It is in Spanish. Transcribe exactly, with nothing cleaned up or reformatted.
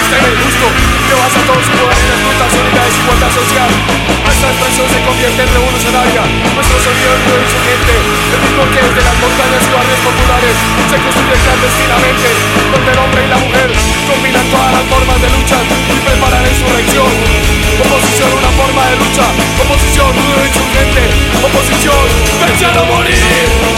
sistema injusto que basa todo su poder en explotación y la desigualdad social. Nuestra expresión se convierte en revolucionaria, nuestro sonido es ruido insurgente, el mismo que desde las montañas y barrios populares se construye clandestinamente, donde el hombre y la mujer combinan todas las formas de lucha y preparan la insurrección. Oposición, una forma de lucha, oposición, ruido insurgente, oposición, pensar o morir.